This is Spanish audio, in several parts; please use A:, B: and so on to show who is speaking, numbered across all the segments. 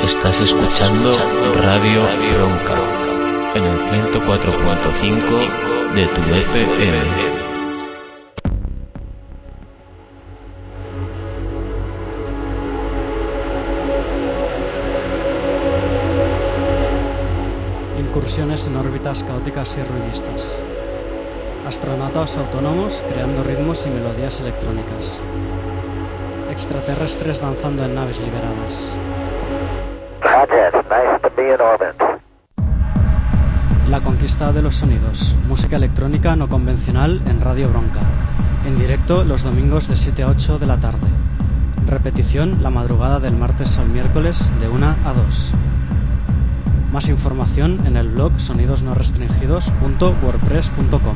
A: Estás escuchando Radio Bronca en el 104.5 de tu FM.
B: Incursiones en órbitas caóticas y ruidistas. Astronautas autónomos creando ritmos y melodías electrónicas. Extraterrestres danzando en naves liberadas. La conquista de los sonidos. Música electrónica no convencional en Radio Bronca. En directo los domingos de 7 a 8 de la tarde. Repetición la madrugada del martes al miércoles de 1 a 2. Más información en el blog sonidosnorestringidos.wordpress.com.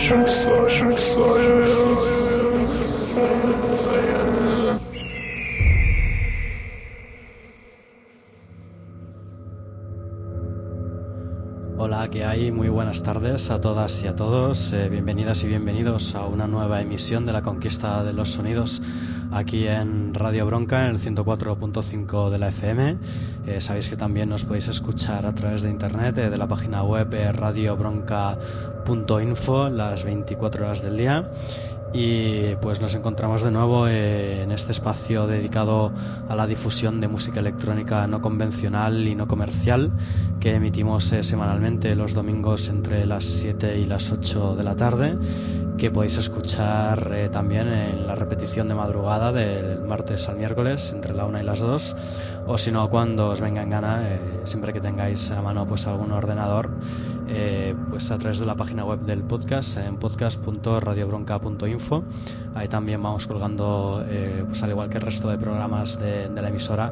B: Hola, ¿qué hay? Muy buenas tardes a todas y a todos. Bienvenidas y bienvenidos a una nueva emisión de La Conquista de los Sonidos aquí en Radio Bronca, en el 104.5 de la FM. Sabéis que también nos podéis escuchar a través de internet, de la página web radiobronca.info, las 24 horas del día. Y pues nos encontramos de nuevo en este espacio dedicado a la difusión de música electrónica no convencional y no comercial, que emitimos semanalmente los domingos entre las 7 y las 8 de la tarde, que podéis escuchar también en la repetición de madrugada del martes al miércoles entre la 1 y las 2, o si no, cuando os venga en gana, siempre que tengáis a mano pues algún ordenador, pues a través de la página web del podcast, en podcast.radiobronca.info. Ahí también vamos colgando, pues al igual que el resto de programas de la emisora,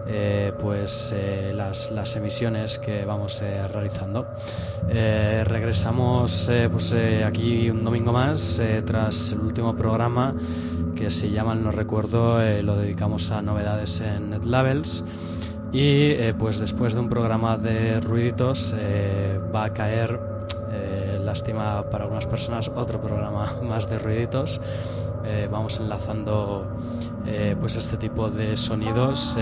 B: las emisiones que vamos realizando. Regresamos aquí un domingo más, tras el último programa, que se llama No Recuerdo, lo dedicamos a novedades en NetLabels. Y pues después de un programa de ruiditos va a caer, lástima para algunas personas, otro programa más de ruiditos. Vamos enlazando pues este tipo de sonidos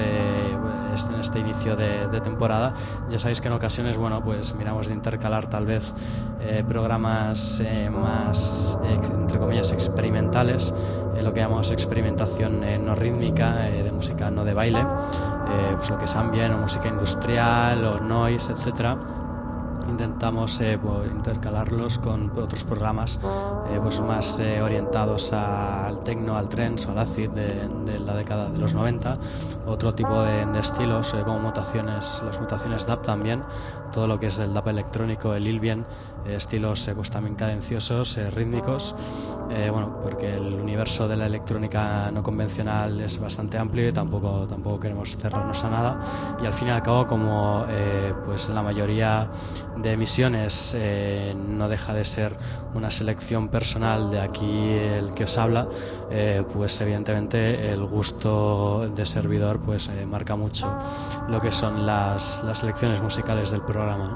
B: en este inicio de temporada. Ya sabéis que en ocasiones, bueno, pues miramos de intercalar tal vez programas más, entre comillas, experimentales, lo que llamamos experimentación no rítmica, de música no de baile, pues lo que es ambient o música industrial o noise, etcétera. Intentamos intercalarlos con otros programas pues más orientados al techno, al trance o al acid de la década de los 90, otro tipo de estilos como mutaciones, las mutaciones DAP también, todo lo que es el DAP electrónico, el Ilvien, estilos pues también cadenciosos, rítmicos, bueno, porque el universo de la electrónica no convencional es bastante amplio y tampoco queremos cerrarnos a nada, y al fin y al cabo, como pues en la mayoría de emisiones no deja de ser una selección personal de aquí el que os habla, pues evidentemente el gusto de servidor pues marca mucho lo que son las selecciones musicales del programa.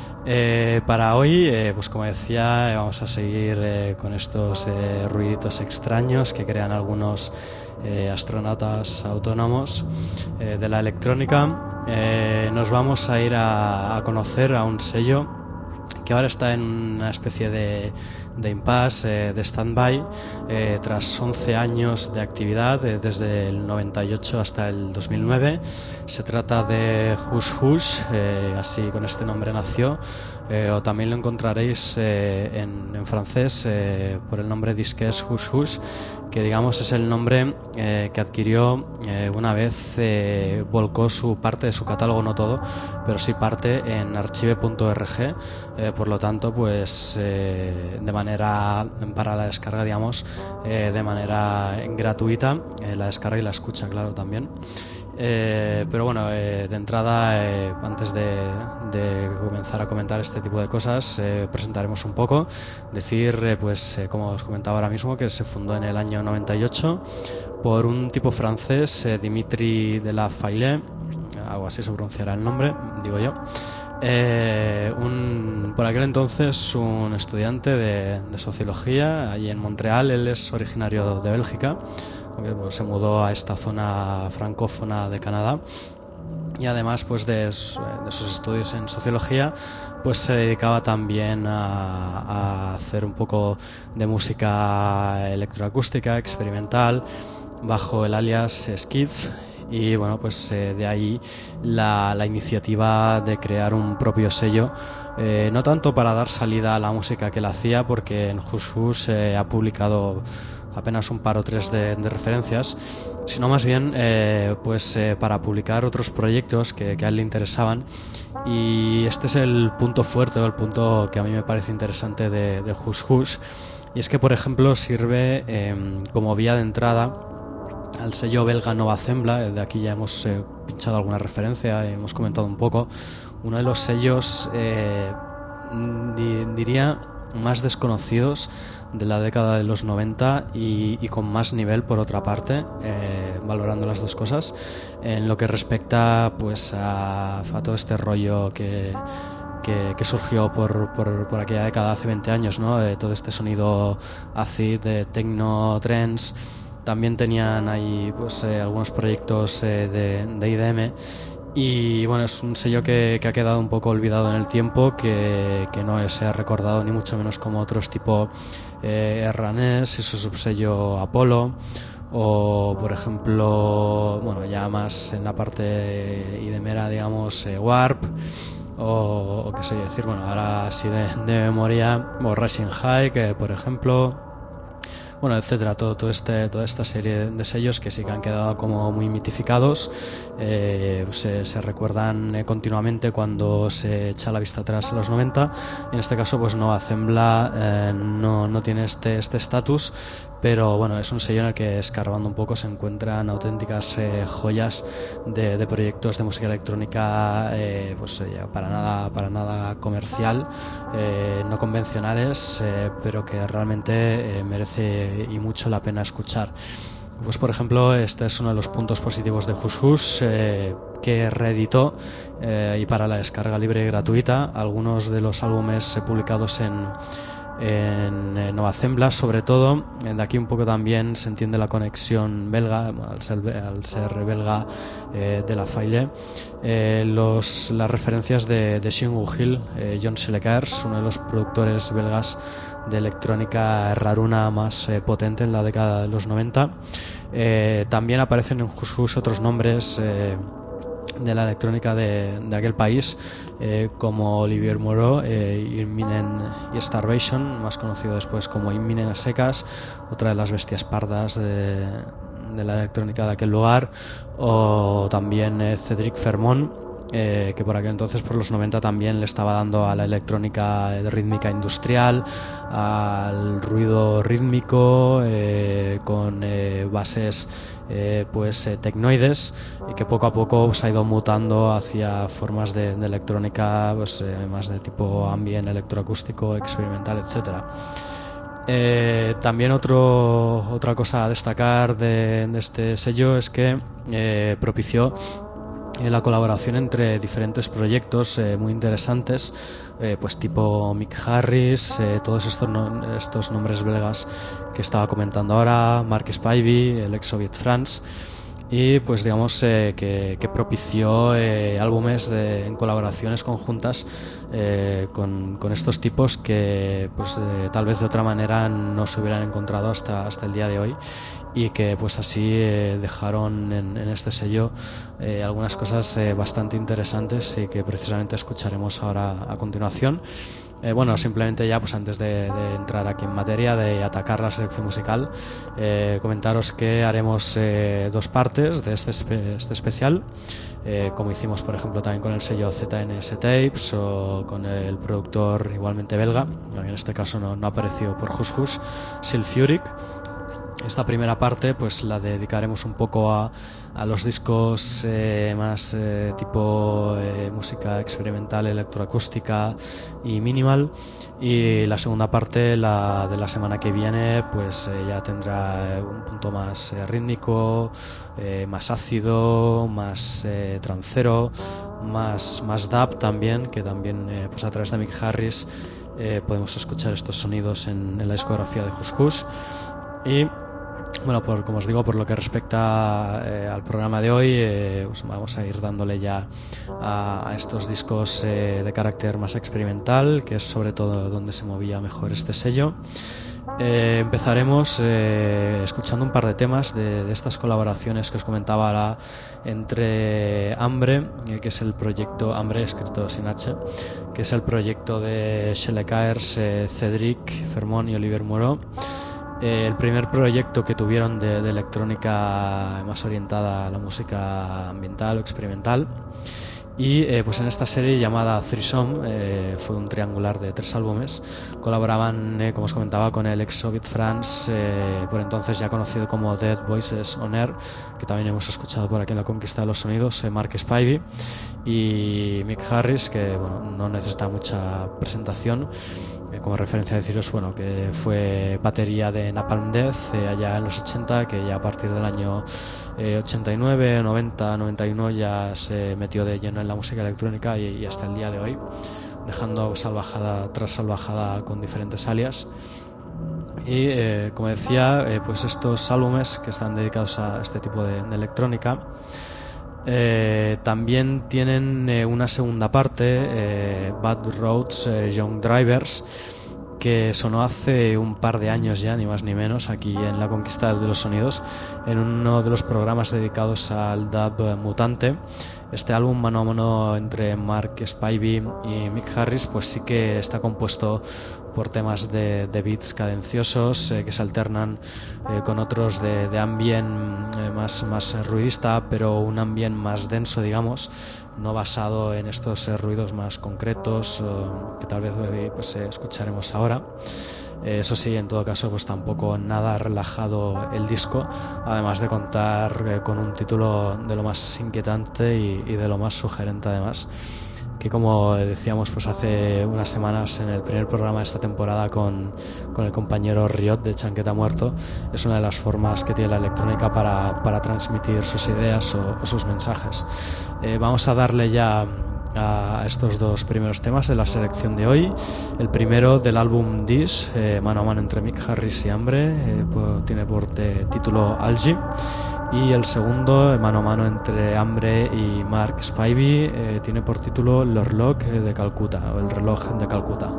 B: Para hoy, pues como decía, vamos a seguir con estos ruiditos extraños que crean algunos astronautas autónomos de la electrónica. Nos vamos a ir a conocer a un sello que ahora está en una especie de impasse, de stand-by, tras 11 años de actividad, desde el 98 hasta el 2009. Se trata de Hush Hush, así con este nombre nació, o también lo encontraréis en francés por el nombre Disques Hush Hush, que digamos es el nombre que adquirió una vez volcó su parte de su catálogo, no todo, pero sí parte en archive.org, por lo tanto pues de manera para la descarga, digamos, de manera gratuita, la descarga y la escucha, claro, también. Pero bueno, de entrada, antes de comenzar a comentar este tipo de cosas, presentaremos un poco. Decir, pues como os comentaba ahora mismo, que se fundó en el año 98 por un tipo francés, Dimitri de la Faille, algo así se pronunciará el nombre, digo yo. Por aquel entonces un estudiante de sociología allí en Montreal. Él es originario de Bélgica, porque pues, se mudó a esta zona francófona de Canadá, y además pues de sus estudios en sociología pues se dedicaba también a hacer un poco de música electroacústica experimental bajo el alias Skid. Y bueno, pues de ahí la iniciativa de crear un propio sello, no tanto para dar salida a la música que él hacía, porque en Hush Hush ha publicado apenas un par o tres de referencias, sino más bien para publicar otros proyectos que a él le interesaban. Y este es el punto fuerte, o el punto que a mí me parece interesante de Hush Hush, y es que, por ejemplo, sirve como vía de entrada al sello belga Nova Zembla. De aquí ya hemos pinchado alguna referencia, hemos comentado un poco. Uno de los sellos, diría, más desconocidos de la década de los 90 y con más nivel por otra parte, valorando las dos cosas en lo que respecta pues a todo este rollo que surgió por aquella década hace 20 años, ¿no? Todo este sonido acid, de techno, trance. También tenían ahí pues algunos proyectos de IDM. Y bueno, es un sello que ha quedado un poco olvidado en el tiempo, que no se ha recordado ni mucho menos como otros tipo Erranés y su subsello Apollo, o por ejemplo, bueno, ya más en la parte idemera, digamos, Warp, o qué sé yo decir, bueno, ahora sí de memoria, o Rising High, que por ejemplo, bueno, etcétera, toda esta serie de sellos que sí que han quedado como muy mitificados, se recuerdan continuamente cuando se echa la vista atrás a los 90. En este caso pues Nova Zembla no tiene este estatus, pero bueno, es un sello en el que, escarbando un poco, se encuentran auténticas joyas de proyectos de música electrónica para nada comercial, no convencionales, pero que realmente merece y mucho la pena escuchar. Pues por ejemplo, este es uno de los puntos positivos de Hush Hush, que reeditó y para la descarga libre y gratuita algunos de los álbumes publicados en Nova Zembla. Sobre todo, de aquí un poco también se entiende la conexión belga, al ser belga, de la Faille, las referencias de Xingu Hill, John Selekers, uno de los productores belgas de electrónica raruna más potente en la década de los 90. También aparecen en Hush Hush otros nombres de la electrónica de aquel país, como Olivier Moreau, Imminent y Starvation, más conocido después como Imminent a secas, otra de las bestias pardas de la electrónica de aquel lugar, o también Cédric Fermont, que por aquel entonces, por los 90, también le estaba dando a la electrónica rítmica industrial, al ruido rítmico, con bases tecnoides, y que poco a poco se ha ido mutando hacia formas de electrónica más de tipo ambient, electroacústico, experimental, etcétera. También otra cosa a destacar de este sello es que propició la colaboración entre diferentes proyectos muy interesantes, pues tipo Mick Harris, todos estos nombres belgas que estaba comentando ahora, Mark Spivey, el ex Soviet France, y pues digamos que propició álbumes en colaboraciones conjuntas con estos tipos que pues tal vez de otra manera no se hubieran encontrado hasta el día de hoy, y que pues así dejaron en este sello algunas cosas bastante interesantes y que precisamente escucharemos ahora a continuación. Bueno, simplemente ya pues antes de entrar aquí en materia de atacar la selección musical, comentaros que haremos dos partes de este especial, como hicimos por ejemplo también con el sello ZNS Tapes o con el productor igualmente belga, en este caso no apareció por Hush Hush, Sulfuric. Esta primera parte pues la dedicaremos un poco a los discos más tipo música experimental, electroacústica y minimal, y la segunda parte, de la semana que viene, pues ya tendrá un punto más rítmico, más ácido, más trancero, más dub también, que también pues a través de Mick Harris podemos escuchar estos sonidos en la discografía de Hush Hush. Y bueno, como os digo, por lo que respecta al programa de hoy, pues vamos a ir dándole ya a estos discos de carácter más experimental, que es sobre todo donde se movía mejor este sello. Empezaremos escuchando un par de temas de estas colaboraciones que os comentaba ahora entre Hambre, que es el proyecto Hambre escrito sin H, que es el proyecto de Selekers, Cédric Fermont y Olivier Moreau. El primer proyecto que tuvieron de electrónica más orientada a la música ambiental o experimental, y pues en esta serie llamada Threesome, fue un triangular de 3 álbumes. Colaboraban, como os comentaba, con el ex Soviet France, por entonces ya conocido como Dead Voices on Air, que también hemos escuchado por aquí en La Conquista de los Sonidos, Mark Spivey, y Mick Harris, que bueno, no necesita mucha presentación. como referencia deciros, bueno, que fue batería de Napalm Death allá en los 80, que ya a partir del año 89, 90, 91 ya se metió de lleno en la música electrónica y hasta el día de hoy, dejando salvajada tras salvajada con diferentes alias. Y como decía, pues estos álbumes que están dedicados a este tipo de electrónica también tienen una segunda parte, Bad Roads, Young Drivers, que sonó hace un par de años ya, ni más ni menos, aquí en La Conquista de los Sonidos, en uno de los programas dedicados al dub mutante. Este álbum mano a mano entre Mark Spivey y Mick Harris, pues sí que está compuesto por temas de beats cadenciosos que se alternan con otros de ambient más ruidista, pero un ambient más denso, digamos, no basado en estos ruidos más concretos que tal vez pues, escucharemos ahora. Eso sí, en todo caso, pues tampoco nada relajado el disco, además de contar con un título de lo más inquietante y de lo más sugerente, además, que como decíamos pues hace unas semanas en el primer programa de esta temporada con el compañero Riot de Chanqueta Muerto, es una de las formas que tiene la electrónica para transmitir sus ideas o sus mensajes. Vamos a darle ya a estos dos primeros temas de la selección de hoy. El primero del álbum This, mano a mano entre Mick Harris y Hambre, tiene por título Algae. Y el segundo, mano a mano entre Hambre y Mark Spivey, tiene por título L'Horloge de Calcuta, o El reloj de Calcuta.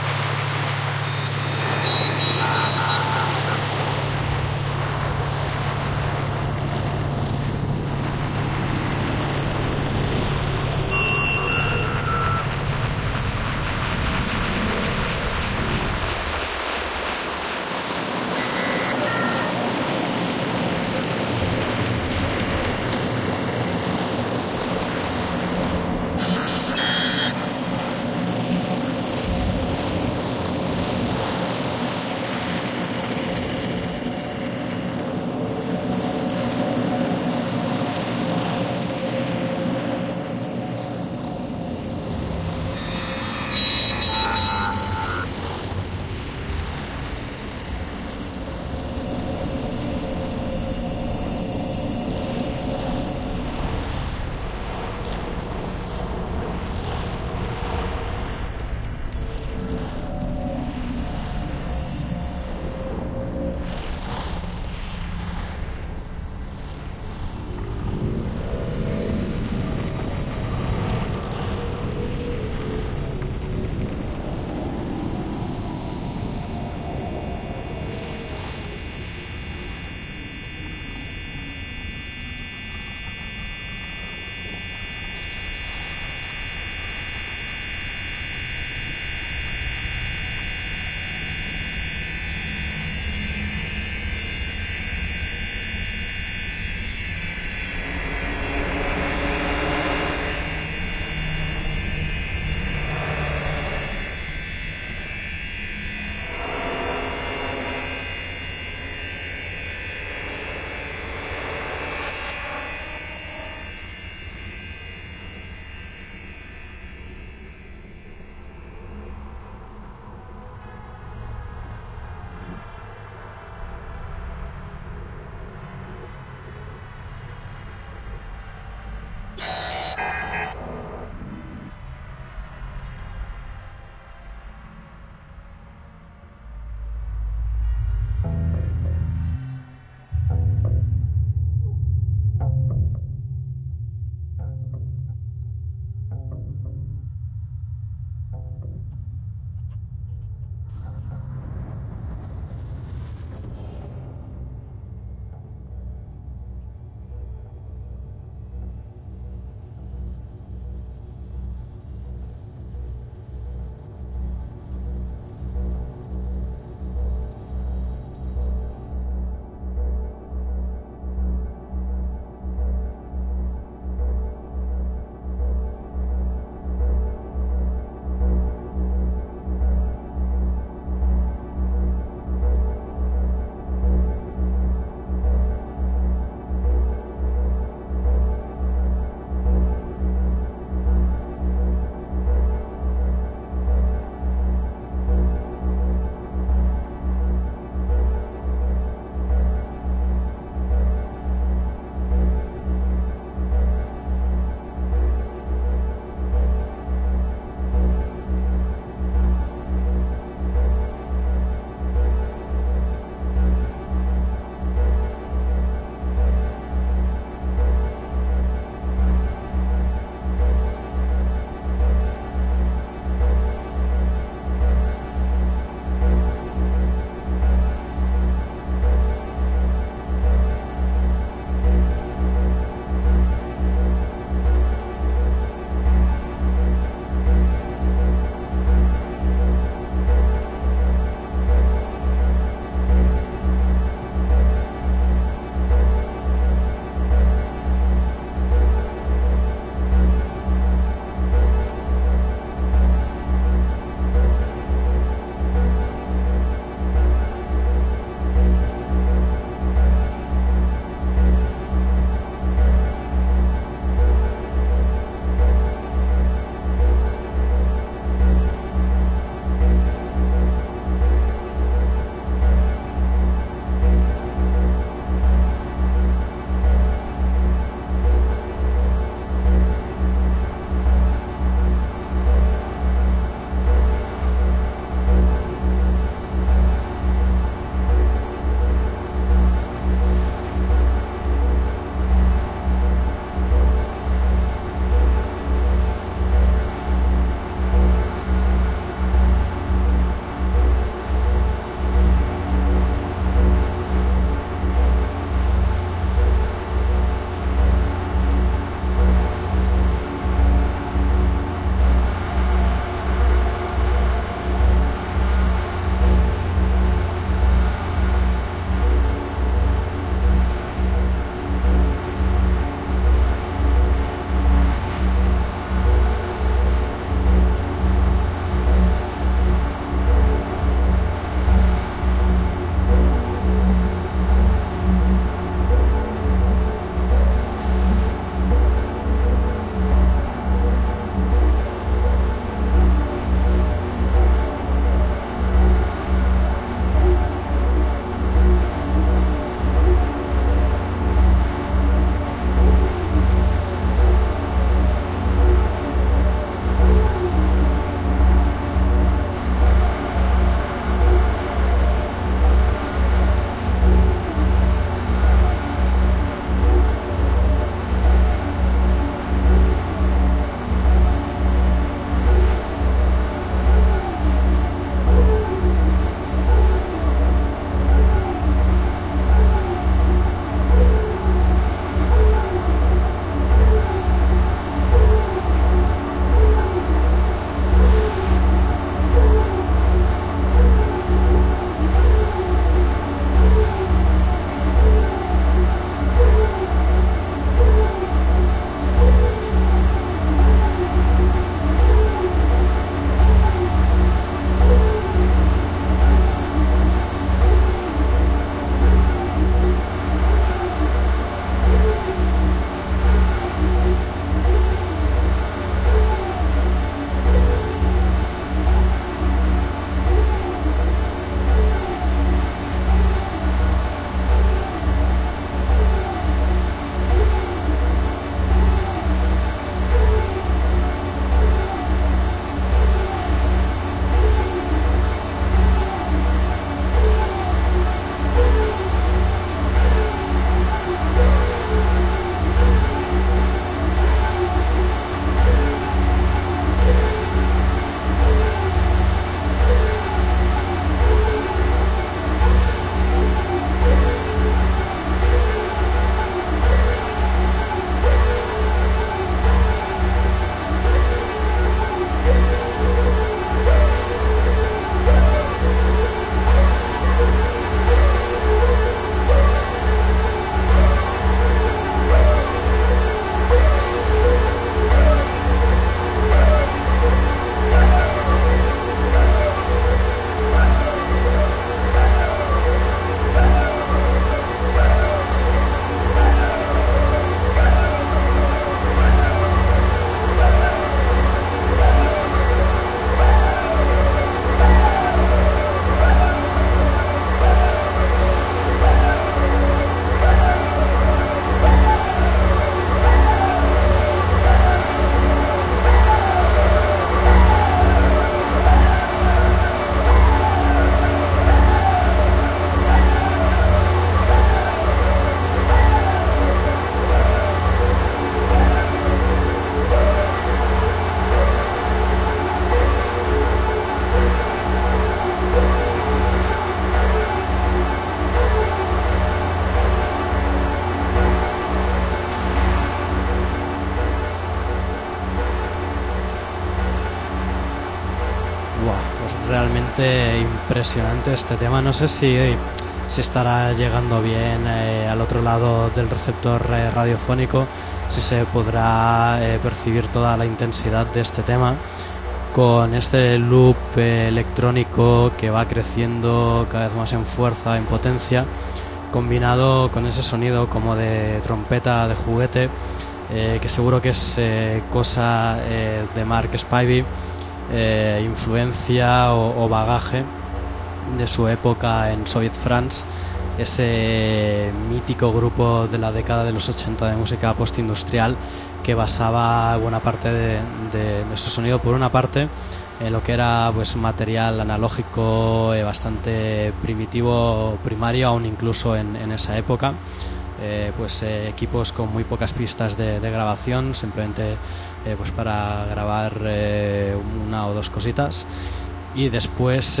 B: bastante impresionante este tema. No sé si estará llegando bien al otro lado del receptor radiofónico, si se podrá percibir toda la intensidad de este tema, con este loop electrónico que va creciendo cada vez más en fuerza, en potencia, combinado con ese sonido como de trompeta de juguete, que seguro que es cosa de Mark Spivey, influencia o bagaje de su época en Soviet France, ese mítico grupo de la década de los 80 de música postindustrial que basaba buena parte de su sonido, por una parte, en lo que era pues material analógico bastante primitivo, primario, aún incluso en esa época, equipos con muy pocas pistas de grabación, simplemente pues para grabar una o dos cositas, y después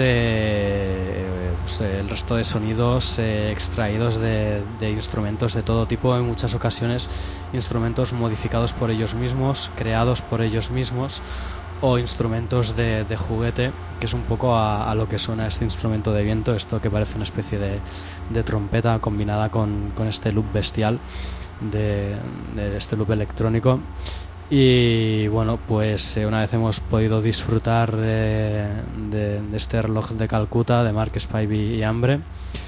B: el resto de sonidos extraídos de instrumentos de todo tipo, en muchas ocasiones instrumentos modificados por ellos mismos, creados por ellos mismos, o instrumentos de juguete, que es un poco a lo que suena este instrumento de viento, esto que parece una especie de trompeta combinada con este loop bestial de este loop electrónico. Y bueno, pues una vez hemos podido disfrutar de este reloj de Calcuta de Mark Spivey y Hambre,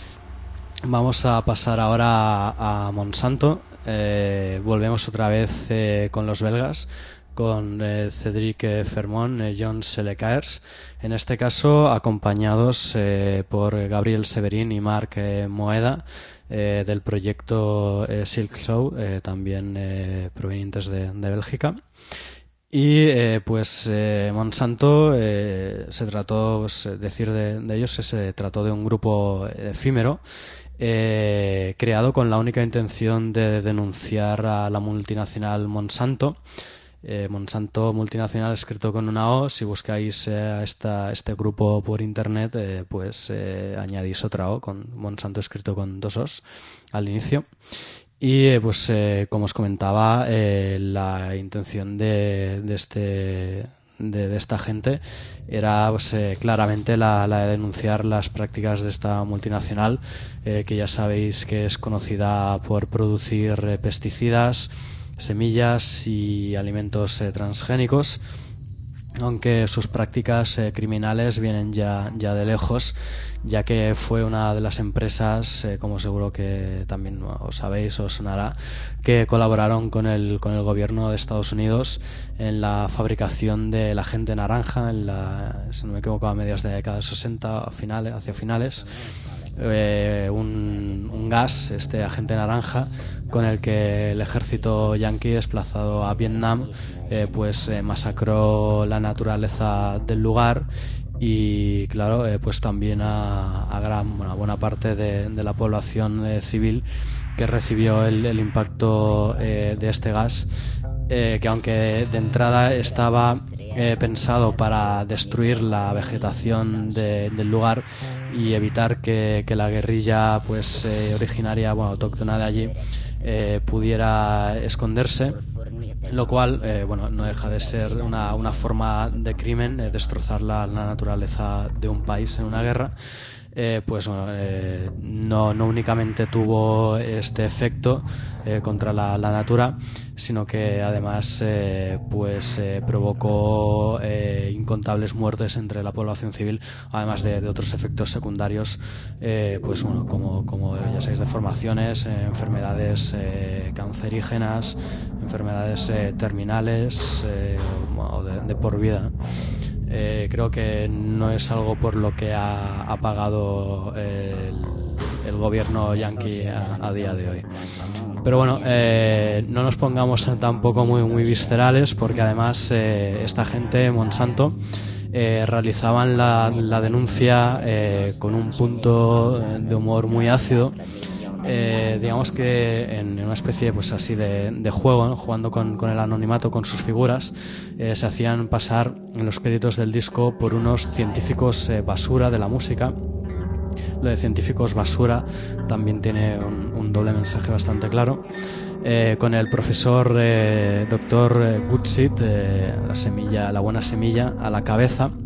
B: vamos a pasar ahora a Monsanto. Volvemos otra vez con los belgas, con Cédric Fermont, John Selecaers, en este caso acompañados por Gabriel Severin y Marc Moeda, del proyecto Silk Show, también provenientes de Bélgica. Y Monsanto, se trató, decir de ellos, se trató de un grupo efímero, creado con la única intención de denunciar a la multinacional Monsanto. Monsanto multinacional escrito con una O. Si buscáis este grupo por internet, añadís otra O, con Monsanto escrito con dos Os al inicio. Y como os comentaba, la intención de esta gente era claramente la de denunciar las prácticas de esta multinacional, que ya sabéis que es conocida por producir pesticidas, semillas y alimentos transgénicos, aunque sus prácticas criminales vienen ya de lejos, ya que fue una de las empresas, como seguro que también os sabéis o os sonará, que colaboraron con el gobierno de Estados Unidos en la fabricación del agente naranja, si no me equivoco, a mediados de la década de 60, hacia finales, un gas, este agente naranja, con el que el ejército yanqui desplazado a Vietnam masacró la naturaleza del lugar, y claro, también a buena parte de la población civil que recibió el impacto de este gas, que aunque de entrada estaba pensado para destruir la vegetación del lugar y evitar que la guerrilla originaria, autóctona de allí, pudiera esconderse, lo cual no deja de ser una forma de crimen, destrozar la naturaleza de un país en una guerra. No únicamente tuvo este efecto contra la natura, sino que además provocó incontables muertes entre la población civil, además de otros efectos secundarios, como ya sabéis, deformaciones, enfermedades cancerígenas, enfermedades terminales o de por vida. Creo que no es algo por lo que ha pagado el gobierno yanqui a día de hoy. Pero bueno, no nos pongamos tampoco muy viscerales, porque además esta gente, Monsanto, realizaban la denuncia con un punto de humor muy ácido. Digamos que en una especie así de juego, ¿no? Jugando con el anonimato, con sus figuras, se hacían pasar en los créditos del disco por unos científicos basura de la música. Lo de científicos basura también tiene un doble mensaje bastante claro, con el profesor Dr. Goodseed, la buena semilla, a la cabeza.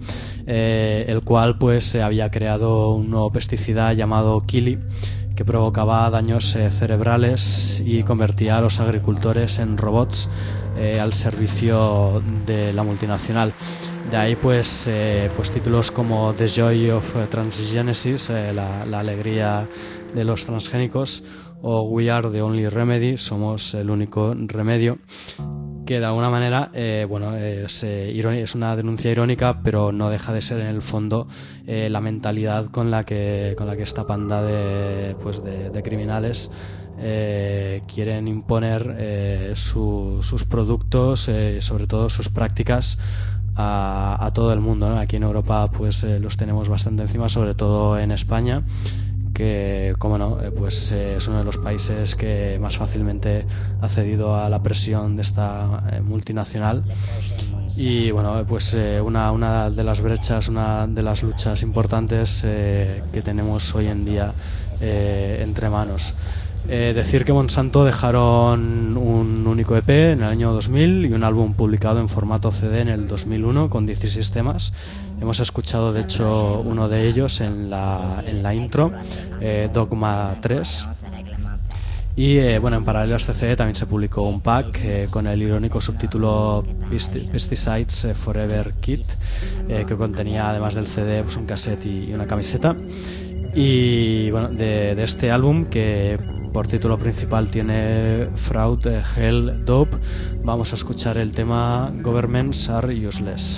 B: el cual pues se había creado un nuevo pesticida llamado Kili, que provocaba daños cerebrales y convertía a los agricultores en robots al servicio de la multinacional. De ahí pues títulos como The Joy of Transgenesis, la alegría de los transgénicos, o We Are the Only Remedy, somos el único remedio, que de alguna manera es una denuncia irónica, pero no deja de ser en el fondo la mentalidad con la que esta panda de criminales quieren imponer sus productos, sobre todo sus prácticas, a todo el mundo, ¿no? Aquí en Europa pues los tenemos bastante encima, sobre todo en España, que, como no, es uno de los países que más fácilmente ha cedido a la presión de esta multinacional. Y bueno, una de las brechas, una de las luchas importantes que tenemos hoy en día entre manos. Decir que Monsanto dejaron un único EP en el año 2000 y un álbum publicado en formato CD en el 2001 con 16 temas. Hemos escuchado de hecho uno de ellos en la intro, Dogma 3. Y en paralelo a este CD también se publicó un pack con el irónico subtítulo Pesticides Forever Kit, que contenía, además del CD, un cassette y una camiseta. Y bueno, de este álbum, que por título principal tiene Fraud, Hell, Dope, vamos a escuchar el tema Governments Are Useless.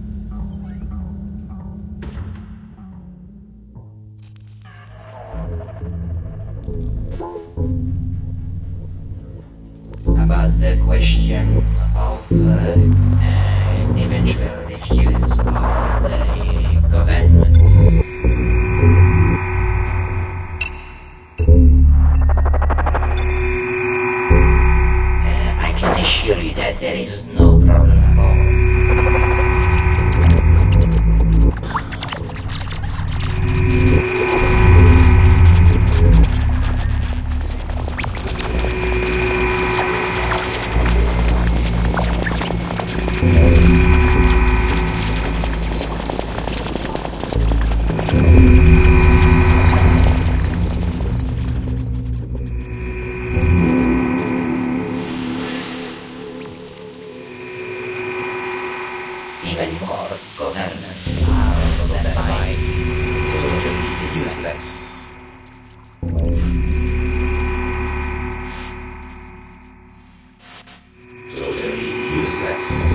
C: About the question of eventual refuse of the governments. I can assure you that there is no problem at all. Even more governments are stopped by totally useless. Totally useless.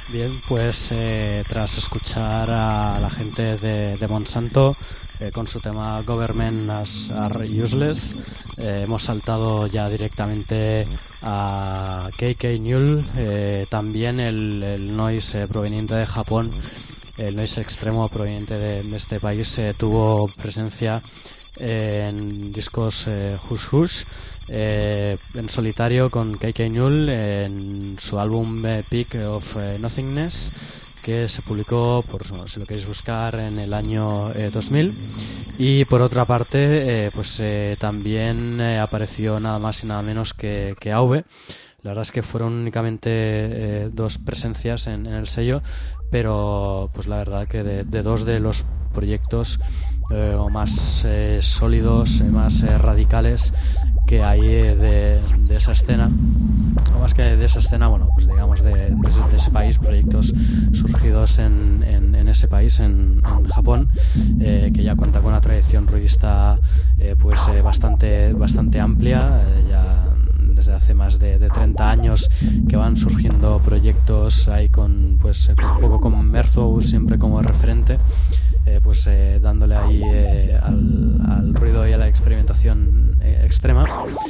B: Bien, pues tras escuchar a la gente de Monsanto con su tema Governments Are Useless, hemos saltado ya directamente a KK Newell, también el noise proveniente de Japón, el noise extremo proveniente de este país, tuvo presencia en discos Hush Hush, en solitario con KK Newell en su álbum Peak of Nothingness, que se publicó, si lo queréis buscar, en el año 2000. Y por otra parte también apareció nada más y nada menos que AV. La verdad es que fueron únicamente dos presencias en el sello, pero pues la verdad que de dos de los proyectos más sólidos, más radicales que hay de esa escena, o más que de esa escena, bueno, pues digamos de ese país, proyectos surgidos en ese país, en Japón, que ya cuenta con una tradición ruidista bastante amplia, ya desde hace más de 30 años que van surgiendo proyectos ahí con un poco con Merzo siempre como referente, dándole ahí al ruido y a la experimentación extrema.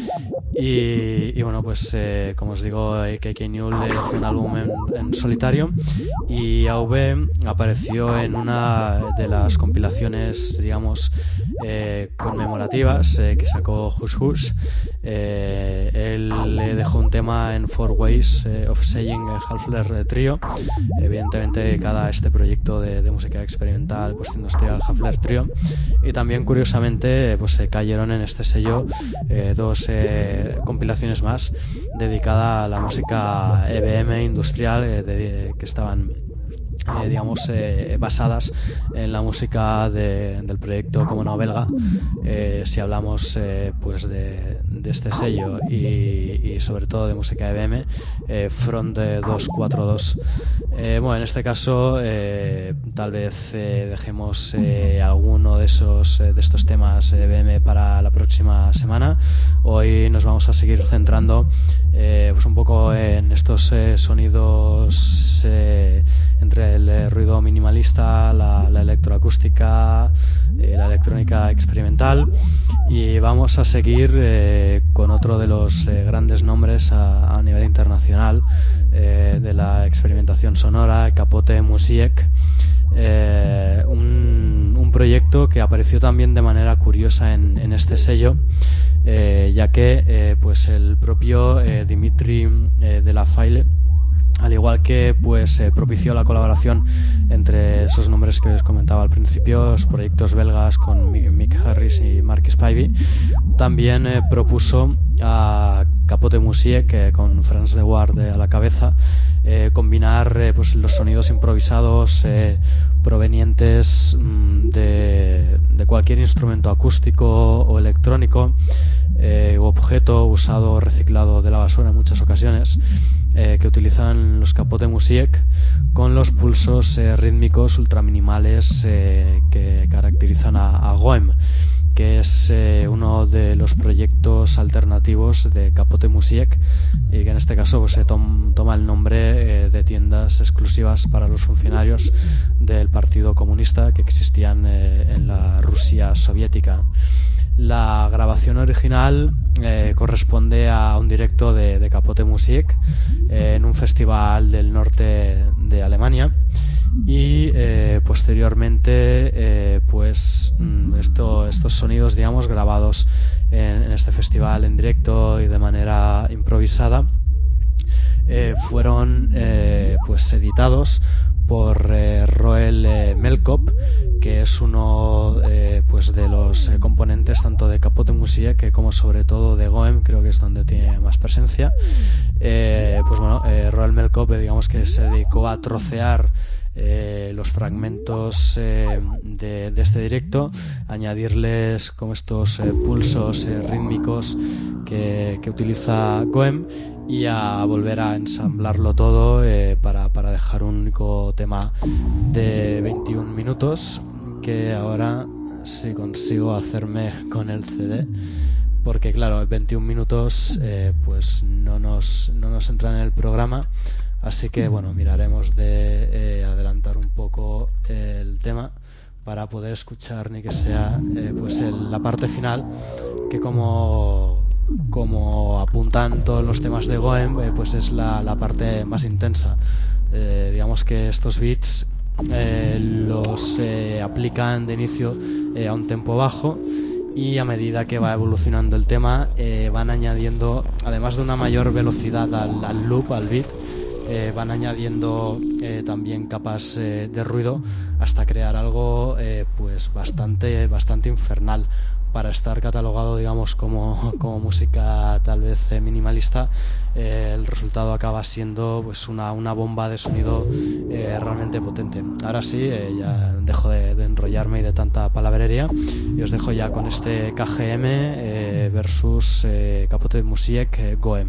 B: Y bueno, como os digo, KK Newell hizo un álbum en solitario, y AV apareció en una de las compilaciones, digamos, conmemorativas que sacó Hush Hush. Él le dejó un tema en Four Ways of Saying Half-Life Trio. Evidentemente cada este proyecto de música experimental, industrial, Half-Life Trio. Y también curiosamente cayeron en este sello dos compilaciones más dedicadas a la música EBM industrial, que estaban basadas en la música del proyecto como no belga. Si hablamos de este sello y sobre todo de música EBM, Front 242. En este caso tal vez dejemos alguno de estos temas EBM para la próxima semana. Hoy nos vamos a seguir centrando un poco en estos sonidos entre el ruido minimalista, la electroacústica, la electrónica experimental, y vamos a seguir con otro de los grandes nombres a nivel internacional de la experimentación sonora, Capote Musiek, un proyecto que apareció también de manera curiosa en este sello, ya que el propio Dimitri de la Faille, al igual que propició la colaboración entre esos nombres que os comentaba al principio, los proyectos belgas con Mick Harris y Mark Spivey, también propuso a Capote Musiek, con Franz de Waard a la cabeza, combinar los sonidos improvisados provenientes de cualquier instrumento acústico o electrónico u objeto usado o reciclado de la basura en muchas ocasiones, que utilizan los Capote Musiek, con los pulsos rítmicos ultraminimales que caracterizan a Goem, que es uno de los proyectos alternativos de Capote Musiek, y que en este caso se toma el nombre de tiendas exclusivas para los funcionarios del Partido Comunista que existían en la Rusia soviética. La grabación original corresponde a un directo de Capote Musiek en un festival del norte de Alemania, y posteriormente estos sonidos, digamos, grabados en este festival en directo y de manera improvisada, fueron editados por Roel Melkop, que es uno de los componentes tanto de Capote Musiek como sobre todo de Goem, creo que es donde tiene más presencia. Roel Melkop, digamos que se dedicó a trocear los fragmentos de este directo, añadirles como estos pulsos rítmicos que utiliza Goem, y a volver a ensamblarlo todo para dejar un único tema de 21 minutos, que ahora si consigo hacerme con el CD, porque claro, 21 minutos no nos entran en el programa,
D: Así que bueno, miraremos de adelantar un poco el tema para poder escuchar ni que sea pues la parte final, que como apuntan todos los temas de Goem, pues es la parte más intensa. Digamos que estos beats los aplican de inicio a un tempo bajo, y a medida que va evolucionando el tema van añadiendo, además de una mayor velocidad al loop, al beat, van añadiendo también capas de ruido hasta crear algo pues bastante infernal. Para estar catalogado, digamos, como música tal vez minimalista, el resultado acaba siendo pues una bomba de sonido realmente potente. Ahora sí, ya dejo de enrollarme y de tanta palabrería, y os dejo ya con este KGM versus Capote Musiek Goem.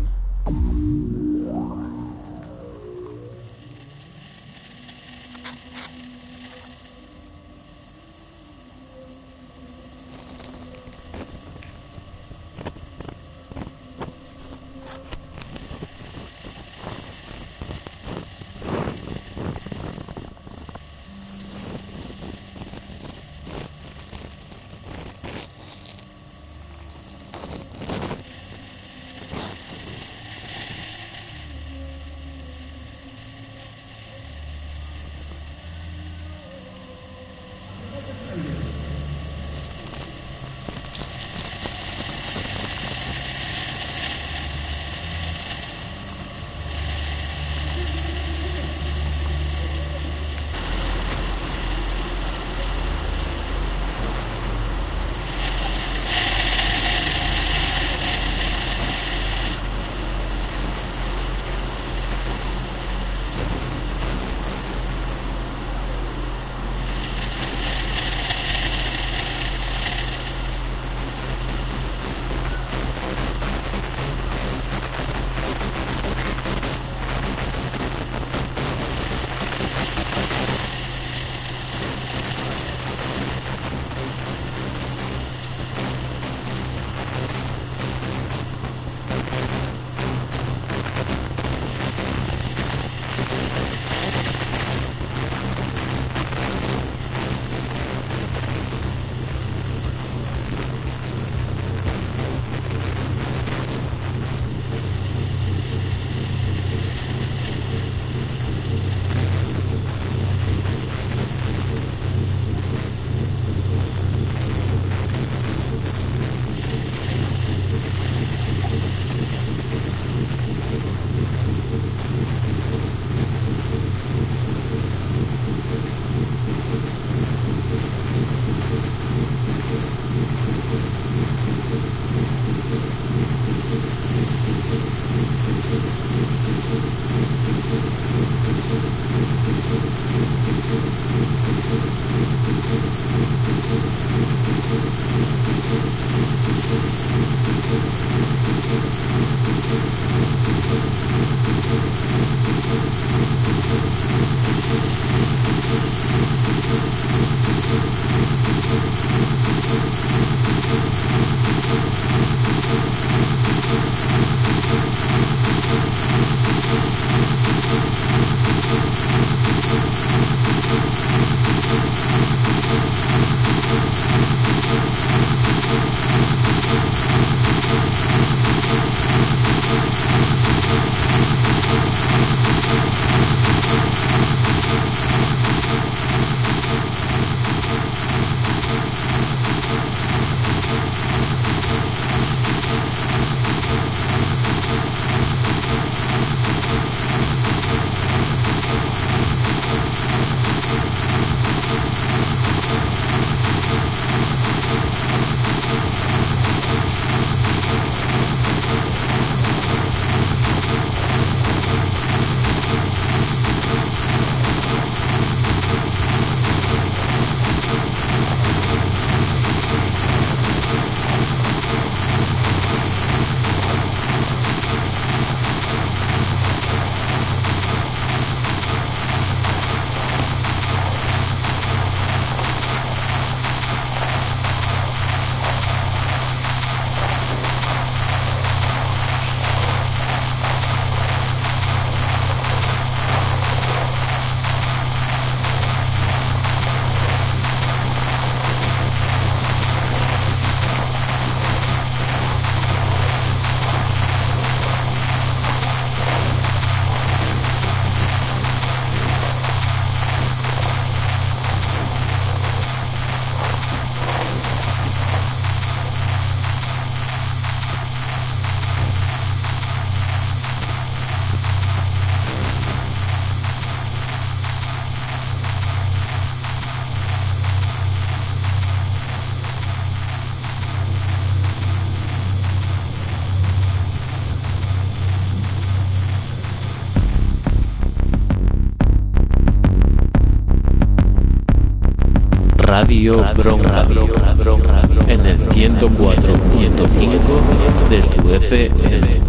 A: Radio Bronca en el 104.5 de tu FM.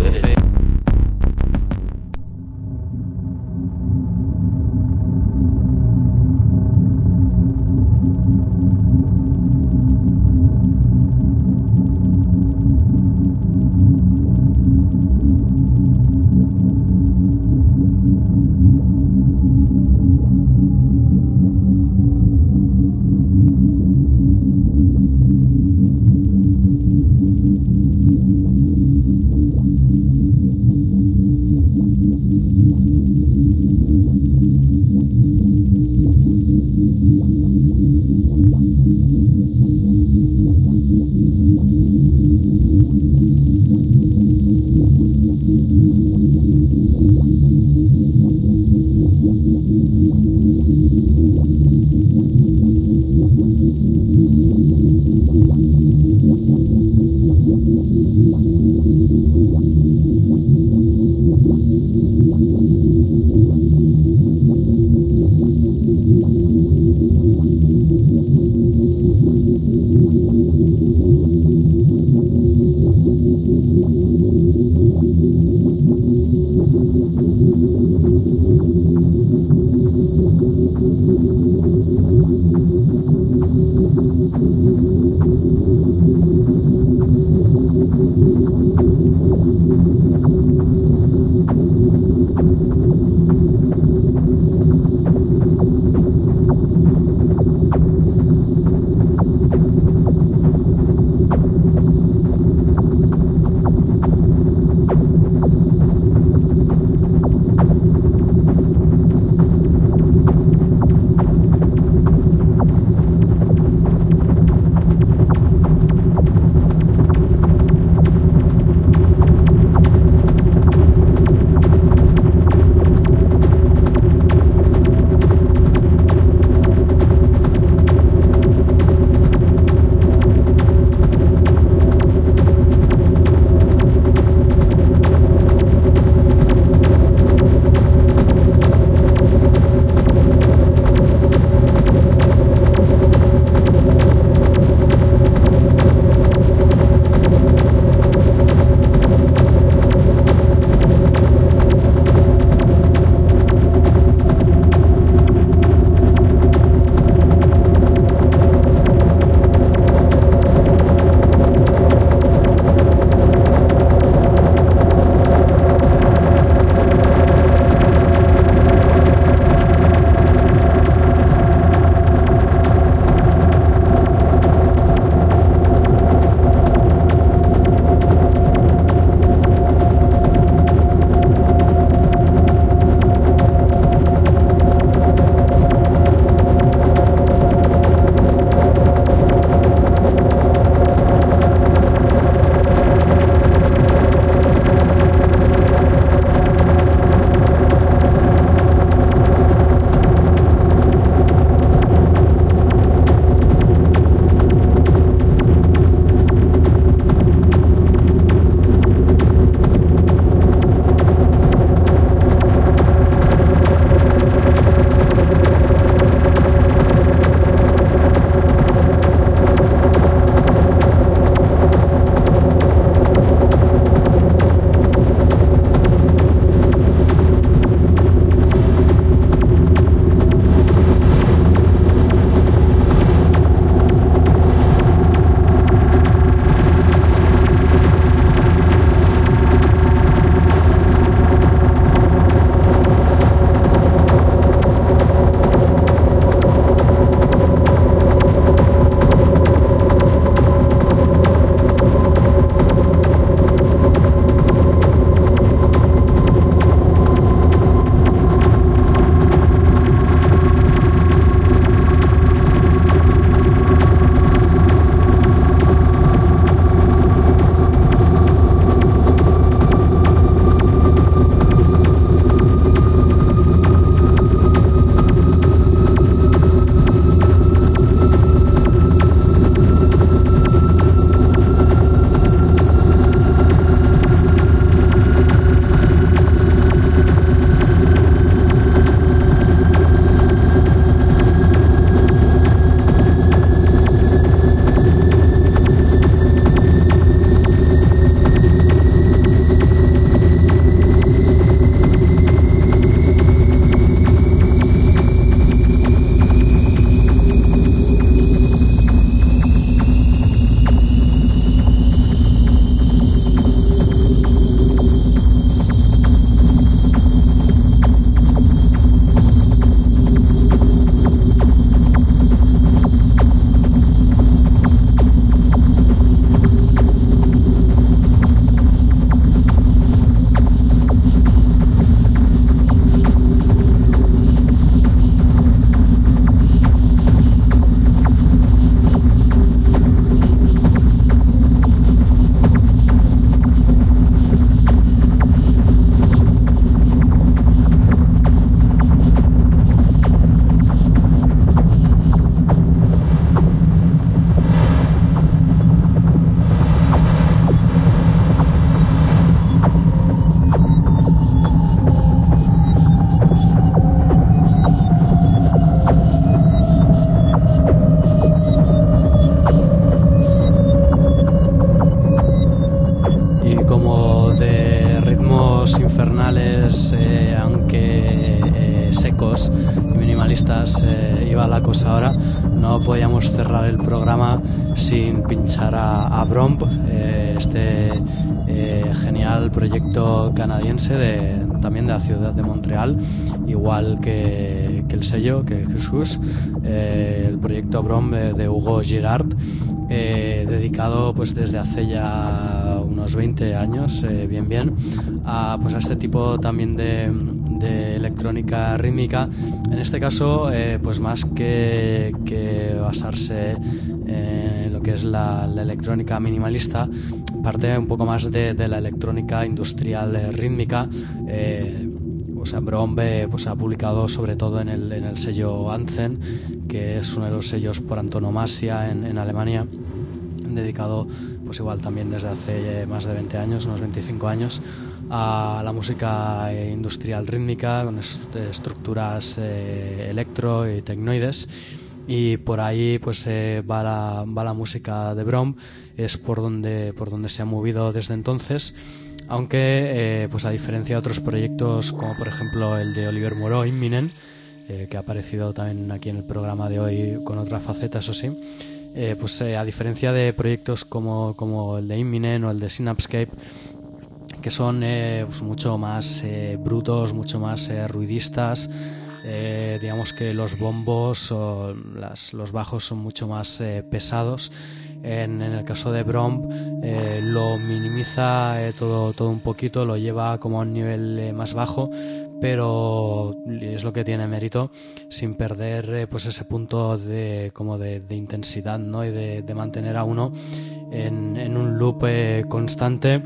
B: electrónicos y minimalistas iba la cosa ahora, no podíamos cerrar el programa sin pinchar a Bromp, este genial proyecto canadiense también de la ciudad de Montreal, igual que el sello, que Jesús, el proyecto Bromp de Hugo Girard, dedicado pues desde hace ya unos 20 años bien a este tipo también de electrónica rítmica. En este caso pues más que basarse en lo que es la electrónica minimalista, parte un poco más de la electrónica industrial rítmica. Bromp pues ha publicado sobre todo en el sello Anthem, que es uno de los sellos por antonomasia en Alemania, dedicado pues igual también desde hace más de 20 años, unos 25 años, a la música industrial rítmica con estructuras electro y tecnoides. Y por ahí pues va la música de Bromp, es por donde se ha movido desde entonces, aunque pues a diferencia de otros proyectos como por ejemplo el de Oliver Moreau, Imminent, que ha aparecido también aquí en el programa de hoy con otra faceta, eso sí, a diferencia de proyectos como el de Imminent o el de Synapscape, que son pues mucho más brutos, mucho más ruidistas, digamos que los bombos o los bajos son mucho más pesados. En el caso de Bromp lo minimiza todo un poquito, lo lleva como a un nivel más bajo, pero es lo que tiene mérito, sin perder pues ese punto de intensidad, ¿no? Y de mantener a uno en un loop constante,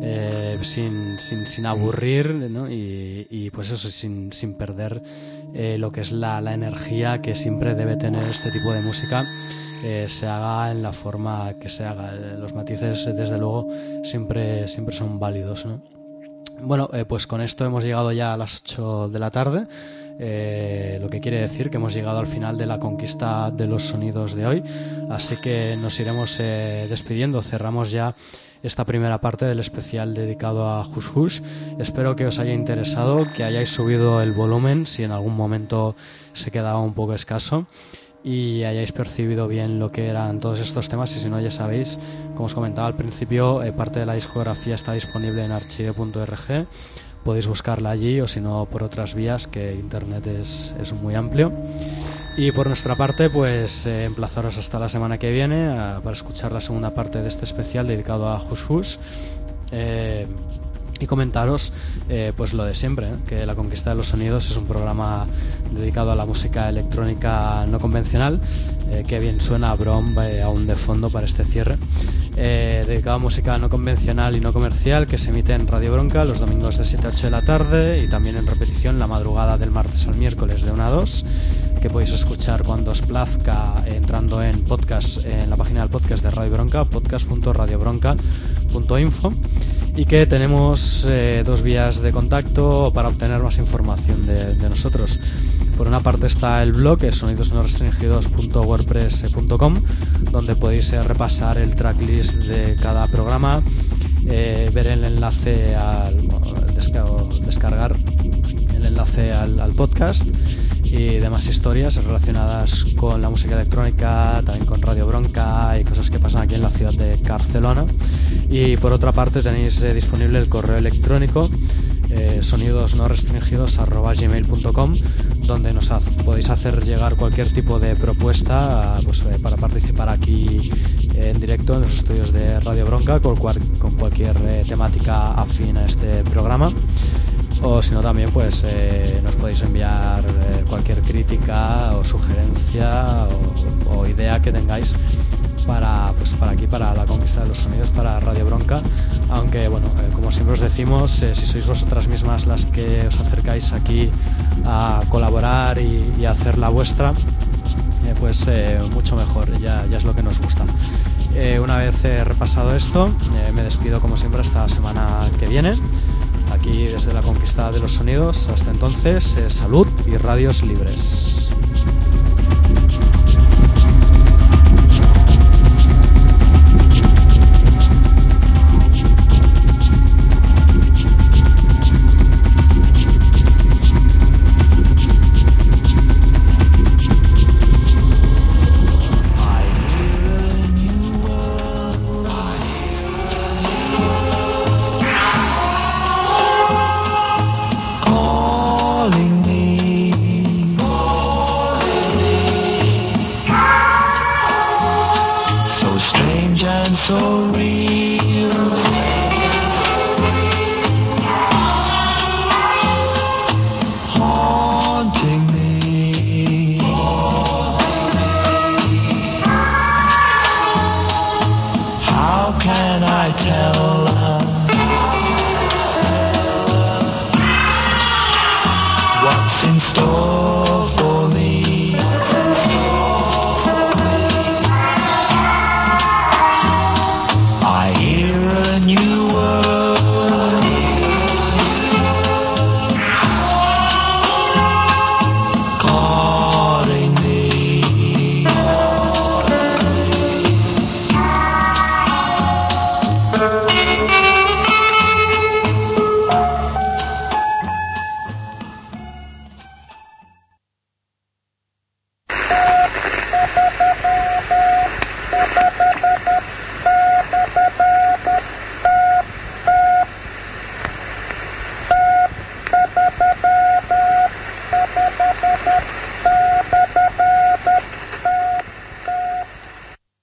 B: sin aburrir, ¿no? Y pues eso, sin perder lo que es la energía que siempre debe tener este tipo de música, se haga en la forma que se haga. Los matices desde luego siempre son válidos, ¿no? Bueno, pues con esto hemos llegado ya a las 8 de la tarde, lo que quiere decir que hemos llegado al final de la conquista de los sonidos de hoy, así que nos iremos despidiendo. Cerramos ya esta primera parte del especial dedicado a Hush Hush. Espero que os haya interesado, que hayáis subido el volumen si en algún momento se quedaba un poco escaso, y hayáis percibido bien lo que eran todos estos temas. Y si no, ya sabéis, como os comentaba al principio, parte de la discografía está disponible en archive.org, podéis buscarla allí, o si no por otras vías, que internet es muy amplio. Y por nuestra parte pues emplazaros hasta la semana que viene para escuchar la segunda parte de este especial dedicado a Hush Hush, y comentaros pues lo de siempre, que La Conquista de los Sonidos es un programa dedicado a la música electrónica no convencional, que bien suena a Bromp aún de fondo para este cierre, dedicado a música no convencional y no comercial, que se emite en Radio Bronca los domingos de 7 a 8 de la tarde y también en repetición la madrugada del martes al miércoles de 1 a 2, que podéis escuchar cuando os plazca entrando en podcast, en la página del podcast de Radio Bronca, podcast.radiobronca.info, y que tenemos dos vías de contacto para obtener más información de nosotros. Por una parte está el blog, que es sonidosnorestringidos.wordpress.com, donde podéis repasar el tracklist de cada programa, ver el enlace descargar el enlace al podcast y demás historias relacionadas con la música electrónica, también con Radio Bronca y cosas que pasan aquí en la ciudad de Barcelona. Y por otra parte tenéis disponible el correo electrónico sonidosnorestringidos@gmail.com, donde podéis hacer llegar cualquier tipo de propuesta para participar aquí en directo en los estudios de Radio Bronca con cualquier temática afín a este programa. O si no, también pues nos podéis enviar cualquier crítica o sugerencia o idea que tengáis para aquí, para La Conquista de los Sonidos, para Radio Bronca. Aunque bueno, como siempre os decimos, si sois vosotras mismas las que os acercáis aquí a colaborar y a hacer la vuestra, pues mucho mejor, ya es lo que nos gusta. Una vez repasado esto, me despido como siempre hasta la semana que viene, aquí desde La Conquista de los Sonidos. Hasta entonces, salud y radios libres.
E: store for me.